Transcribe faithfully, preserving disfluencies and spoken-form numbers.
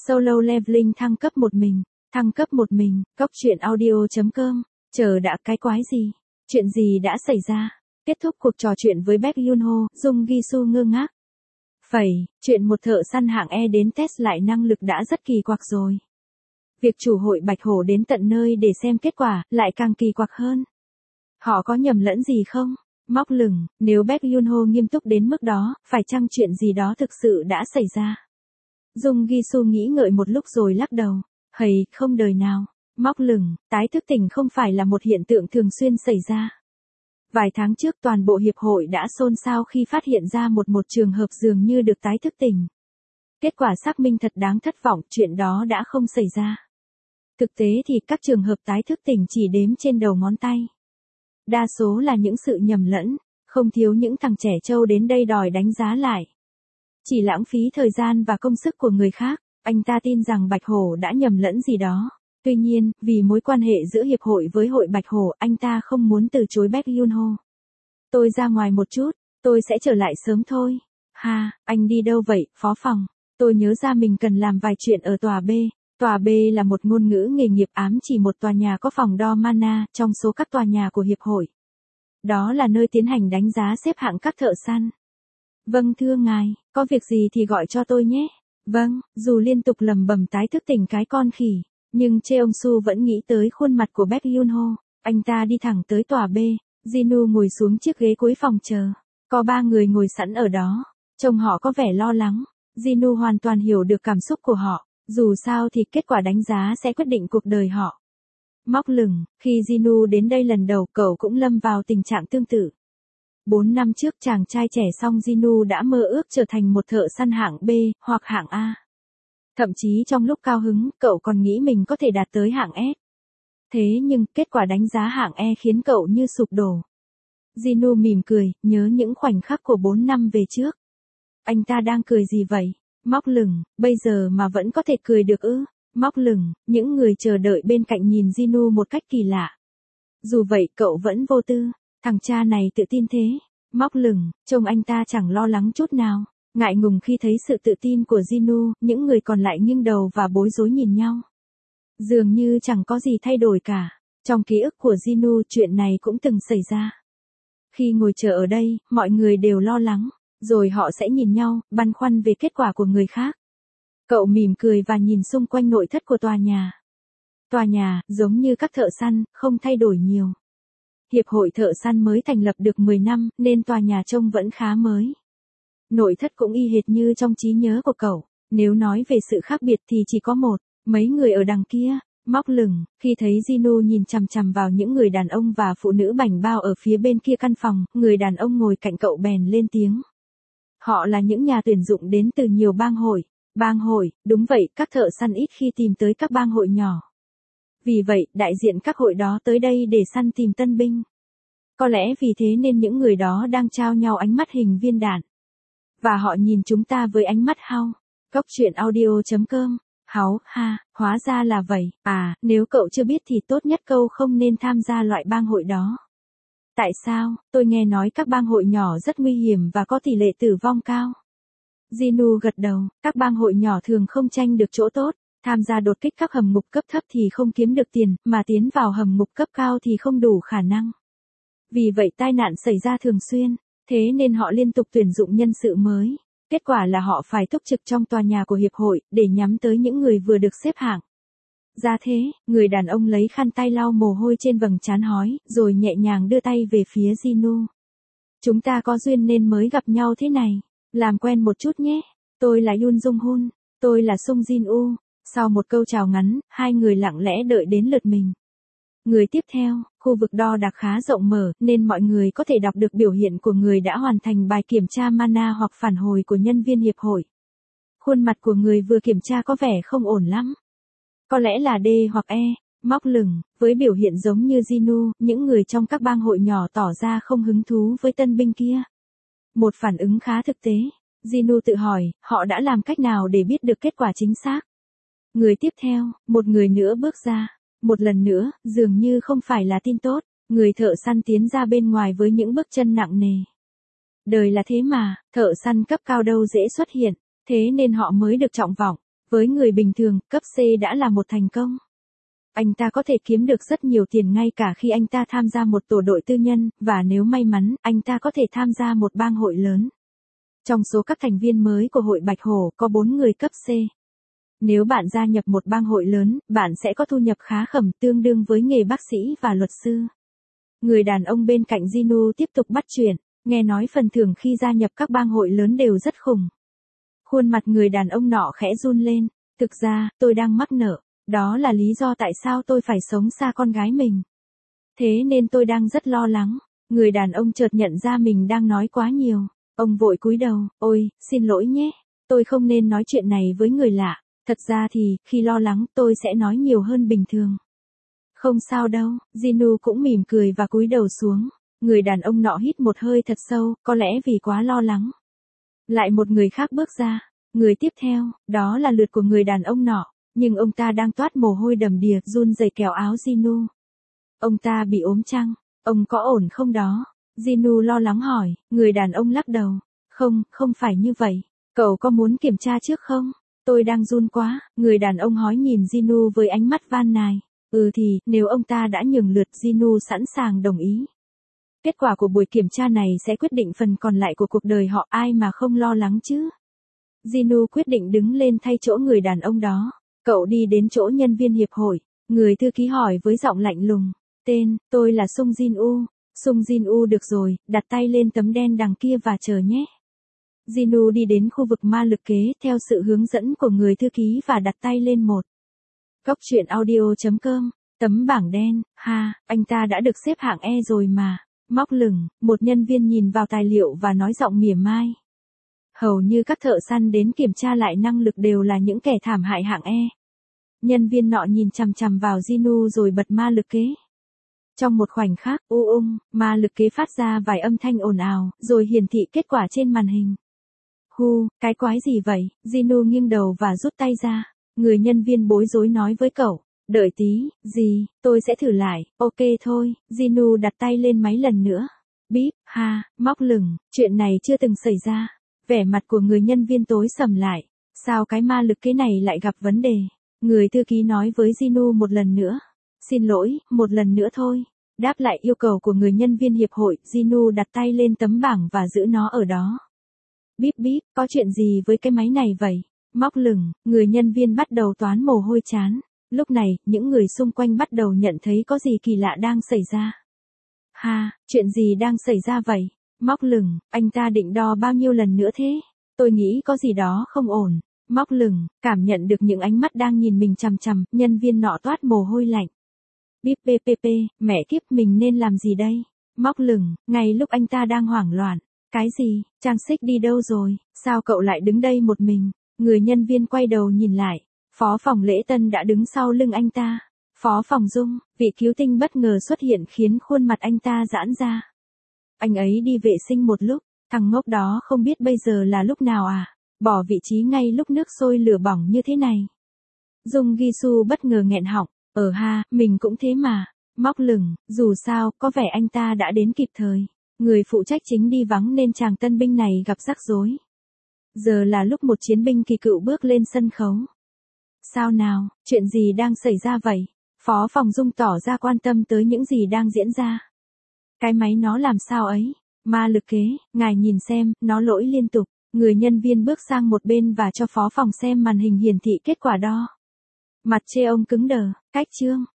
Solo Leveling thăng cấp một mình, thăng cấp một mình, Cốc truyện audio chấm com, chờ đã cái quái gì, chuyện gì đã xảy ra, kết thúc cuộc trò chuyện với Baek Yoon-ho, Jung Gi-soo ngơ ngác. Phẩy, chuyện một thợ săn hạng E đến test lại năng lực đã rất kỳ quặc rồi. Việc chủ hội Bạch Hổ đến tận nơi để xem kết quả, lại càng kỳ quặc hơn. Họ có nhầm lẫn gì không? Móc lửng, nếu Baek Yoon-ho nghiêm túc đến mức đó, phải chăng chuyện gì đó thực sự đã xảy ra? Jung Gi-soo nghĩ ngợi một lúc rồi lắc đầu. Hầy, không đời nào. Móc lửng, tái thức tỉnh không phải là một hiện tượng thường xuyên xảy ra. Vài tháng trước toàn bộ hiệp hội đã xôn xao khi phát hiện ra một một trường hợp dường như được tái thức tỉnh. Kết quả xác minh thật đáng thất vọng, chuyện đó đã không xảy ra. Thực tế thì các trường hợp tái thức tỉnh chỉ đếm trên đầu ngón tay. Đa số là những sự nhầm lẫn, không thiếu những thằng trẻ trâu đến đây đòi đánh giá lại. Chỉ lãng phí thời gian và công sức của người khác, anh ta tin rằng Bạch Hổ đã nhầm lẫn gì đó. Tuy nhiên, vì mối quan hệ giữa hiệp hội với hội Bạch Hổ, anh ta không muốn từ chối Baek Yoon-ho. Tôi ra ngoài một chút, tôi sẽ trở lại sớm thôi. Ha, anh đi đâu vậy, phó phòng? Tôi nhớ ra mình cần làm vài chuyện ở tòa B. Tòa B là một ngôn ngữ nghề nghiệp ám chỉ một tòa nhà có phòng đo mana trong số các tòa nhà của hiệp hội. Đó là nơi tiến hành đánh giá xếp hạng các thợ săn. Vâng thưa ngài, có việc gì thì gọi cho tôi nhé. Vâng, dù liên tục lầm bầm tái thức tỉnh cái con khỉ, nhưng Cheong-su vẫn nghĩ tới khuôn mặt của Baek Yoon-ho. Anh ta đi thẳng tới tòa B, Jinu ngồi xuống chiếc ghế cuối phòng chờ. Có ba người ngồi sẵn ở đó, trông họ có vẻ lo lắng. Jinu hoàn toàn hiểu được cảm xúc của họ, dù sao thì kết quả đánh giá sẽ quyết định cuộc đời họ. Móc lửng, khi Jinu đến đây lần đầu cậu cũng lâm vào tình trạng tương tự. Bốn năm trước chàng trai trẻ song Jinu đã mơ ước trở thành một thợ săn hạng B, hoặc hạng A. Thậm chí trong lúc cao hứng, cậu còn nghĩ mình có thể đạt tới hạng S. Thế nhưng, kết quả đánh giá hạng E khiến cậu như sụp đổ. Jinu mỉm cười, nhớ những khoảnh khắc của bốn năm về trước. Anh ta đang cười gì vậy? Móc lửng, bây giờ mà vẫn có thể cười được ư? Móc lửng, những người chờ đợi bên cạnh nhìn Jinu một cách kỳ lạ. Dù vậy cậu vẫn vô tư, thằng cha này tự tin thế. Móc lửng, trông anh ta chẳng lo lắng chút nào. Ngại ngùng khi thấy sự tự tin của Jinu, những người còn lại nghiêng đầu và bối rối nhìn nhau. Dường như chẳng có gì thay đổi cả. Trong ký ức của Jinu chuyện này cũng từng xảy ra. Khi ngồi chờ ở đây, mọi người đều lo lắng. Rồi họ sẽ nhìn nhau, băn khoăn về kết quả của người khác. Cậu mỉm cười và nhìn xung quanh nội thất của tòa nhà. Tòa nhà, giống như các thợ săn, không thay đổi nhiều. Hiệp hội thợ săn mới thành lập được mười năm, nên tòa nhà trông vẫn khá mới. Nội thất cũng y hệt như trong trí nhớ của cậu. Nếu nói về sự khác biệt thì chỉ có một, mấy người ở đằng kia. Móc lửng, khi thấy Jinu nhìn chằm chằm vào những người đàn ông và phụ nữ bảnh bao ở phía bên kia căn phòng, người đàn ông ngồi cạnh cậu bèn lên tiếng. Họ là những nhà tuyển dụng đến từ nhiều bang hội. Bang hội, đúng vậy, các thợ săn ít khi tìm tới các bang hội nhỏ. Vì vậy, đại diện các hội đó tới đây để săn tìm tân binh. Có lẽ vì thế nên những người đó đang trao nhau ánh mắt hình viên đạn. Và họ nhìn chúng ta với ánh mắt hao. Cốc truyện audio chấm com. Háu, ha, hóa ra là vậy. À, nếu cậu chưa biết thì tốt nhất cậu không nên tham gia loại bang hội đó. Tại sao? Tôi nghe nói các bang hội nhỏ rất nguy hiểm và có tỷ lệ tử vong cao. Jinu gật đầu, các bang hội nhỏ thường không tranh được chỗ tốt, tham gia đột kích các hầm ngục cấp thấp thì không kiếm được tiền, mà tiến vào hầm ngục cấp cao thì không đủ khả năng. Vì vậy tai nạn xảy ra thường xuyên, thế nên họ liên tục tuyển dụng nhân sự mới. Kết quả là họ phải túc trực trong tòa nhà của hiệp hội, để nhắm tới những người vừa được xếp hạng. Ra thế, người đàn ông lấy khăn tay lau mồ hôi trên vầng trán hói, rồi nhẹ nhàng đưa tay về phía Jinu. Chúng ta có duyên nên mới gặp nhau thế này. Làm quen một chút nhé. Tôi là Yoon Jung Hun. Tôi là Sung Jin U. Sau một câu chào ngắn, hai người lặng lẽ đợi đến lượt mình. Người tiếp theo, khu vực đo đạc khá rộng mở, nên mọi người có thể đọc được biểu hiện của người đã hoàn thành bài kiểm tra mana hoặc phản hồi của nhân viên hiệp hội. Khuôn mặt của người vừa kiểm tra có vẻ không ổn lắm. Có lẽ là D hoặc E. Móc lửng, với biểu hiện giống như Jinu, những người trong các bang hội nhỏ tỏ ra không hứng thú với tân binh kia. Một phản ứng khá thực tế. Jinu tự hỏi, họ đã làm cách nào để biết được kết quả chính xác? Người tiếp theo, một người nữa bước ra. Một lần nữa, dường như không phải là tin tốt, người thợ săn tiến ra bên ngoài với những bước chân nặng nề. Đời là thế mà, thợ săn cấp cao đâu dễ xuất hiện, thế nên họ mới được trọng vọng. Với người bình thường, cấp C đã là một thành công. Anh ta có thể kiếm được rất nhiều tiền ngay cả khi anh ta tham gia một tổ đội tư nhân, và nếu may mắn, anh ta có thể tham gia một bang hội lớn. Trong số các thành viên mới của hội Bạch Hổ, có bốn người cấp C. Nếu bạn gia nhập một bang hội lớn, bạn sẽ có thu nhập khá khẩm tương đương với nghề bác sĩ và luật sư. Người đàn ông bên cạnh Jinu tiếp tục bắt chuyện, nghe nói phần thưởng khi gia nhập các bang hội lớn đều rất khủng. Khuôn mặt người đàn ông nọ khẽ run lên, thực ra, tôi đang mắc nợ, đó là lý do tại sao tôi phải sống xa con gái mình. Thế nên tôi đang rất lo lắng. Người đàn ông chợt nhận ra mình đang nói quá nhiều, ông vội cúi đầu, ôi, xin lỗi nhé, tôi không nên nói chuyện này với người lạ, thật ra thì, khi lo lắng tôi sẽ nói nhiều hơn bình thường. Không sao đâu, Jinu cũng mỉm cười và cúi đầu xuống. Người đàn ông nọ hít một hơi thật sâu, có lẽ vì quá lo lắng. Lại một người khác bước ra. Người tiếp theo, đó là lượt của người đàn ông nọ, nhưng ông ta đang toát mồ hôi đầm đìa, run rẩy kéo áo Jinu. Ông ta bị ốm chăng? Ông có ổn không đó? Jinu lo lắng hỏi, người đàn ông lắc đầu. Không, không phải như vậy. Cậu có muốn kiểm tra trước không? Tôi đang run quá. Người đàn ông hói nhìn Jinu với ánh mắt van nài. Ừ thì, nếu ông ta đã nhường lượt, Jinu sẵn sàng đồng ý. Kết quả của buổi kiểm tra này sẽ quyết định phần còn lại của cuộc đời họ, ai mà không lo lắng chứ. Jinu quyết định đứng lên thay chỗ người đàn ông đó. Cậu đi đến chỗ nhân viên hiệp hội. Người thư ký hỏi với giọng lạnh lùng. Tên, tôi là Sung Jin U. Sung Jin U được rồi, đặt tay lên tấm đen đằng kia và chờ nhé. Jinu đi đến khu vực ma lực kế theo sự hướng dẫn của người thư ký và đặt tay lên một. Cốc truyện audio chấm com, tấm bảng đen, ha, anh ta đã được xếp hạng E rồi mà. Móc lửng, một nhân viên nhìn vào tài liệu và nói giọng mỉa mai. Hầu như các thợ săn đến kiểm tra lại năng lực đều là những kẻ thảm hại hạng E. Nhân viên nọ nhìn chằm chằm vào Jinu rồi bật ma lực kế. Trong một khoảnh khắc, u ung, ma lực kế phát ra vài âm thanh ồn ào, rồi hiển thị kết quả trên màn hình. Hu, cái quái gì vậy? Jinu nghiêng đầu và rút tay ra. Người nhân viên bối rối nói với cậu. Đợi tí, gì, tôi sẽ thử lại, ok thôi. Jinu đặt tay lên máy lần nữa. Bíp, ha, móc lửng, chuyện này chưa từng xảy ra. Vẻ mặt của người nhân viên tối sầm lại. Sao cái ma lực kế này lại gặp vấn đề? Người thư ký nói với Jinu một lần nữa. Xin lỗi, một lần nữa thôi. Đáp lại yêu cầu của người nhân viên hiệp hội, Jinu đặt tay lên tấm bảng và giữ nó ở đó. Bíp bíp, có chuyện gì với cái máy này vậy? Móc lửng, người nhân viên bắt đầu toán mồ hôi chán. Lúc này, những người xung quanh bắt đầu nhận thấy có gì kỳ lạ đang xảy ra. Ha, chuyện gì đang xảy ra vậy? Móc lửng, anh ta định đo bao nhiêu lần nữa thế? Tôi nghĩ có gì đó không ổn. Móc lửng, cảm nhận được những ánh mắt đang nhìn mình chằm chằm, nhân viên nọ toát mồ hôi lạnh. Bíp ppp, mẹ kiếp mình nên làm gì đây? Móc lửng, ngay lúc anh ta đang hoảng loạn. Cái gì, Trang Xích đi đâu rồi, sao cậu lại đứng đây một mình? Người nhân viên quay đầu nhìn lại, phó phòng Lễ Tân đã đứng sau lưng anh ta. Phó phòng Dung, vị cứu tinh bất ngờ xuất hiện khiến khuôn mặt anh ta giãn ra. Anh ấy đi vệ sinh một lúc, thằng ngốc đó không biết bây giờ là lúc nào à, bỏ vị trí ngay lúc nước sôi lửa bỏng như thế này. Dung Gisu bất ngờ nghẹn họng, ờ ha, mình cũng thế mà. Móc lửng, dù sao, có vẻ anh ta đã đến kịp thời. Người phụ trách chính đi vắng nên chàng tân binh này gặp rắc rối. Giờ là lúc một chiến binh kỳ cựu bước lên sân khấu. Sao nào, chuyện gì đang xảy ra vậy? Phó phòng Dung tỏ ra quan tâm tới những gì đang diễn ra. Cái máy nó làm sao ấy? Ma lực kế, ngài nhìn xem, nó lỗi liên tục. Người nhân viên bước sang một bên và cho phó phòng xem màn hình hiển thị kết quả đo. Mặt chê ông cứng đờ, cách chương.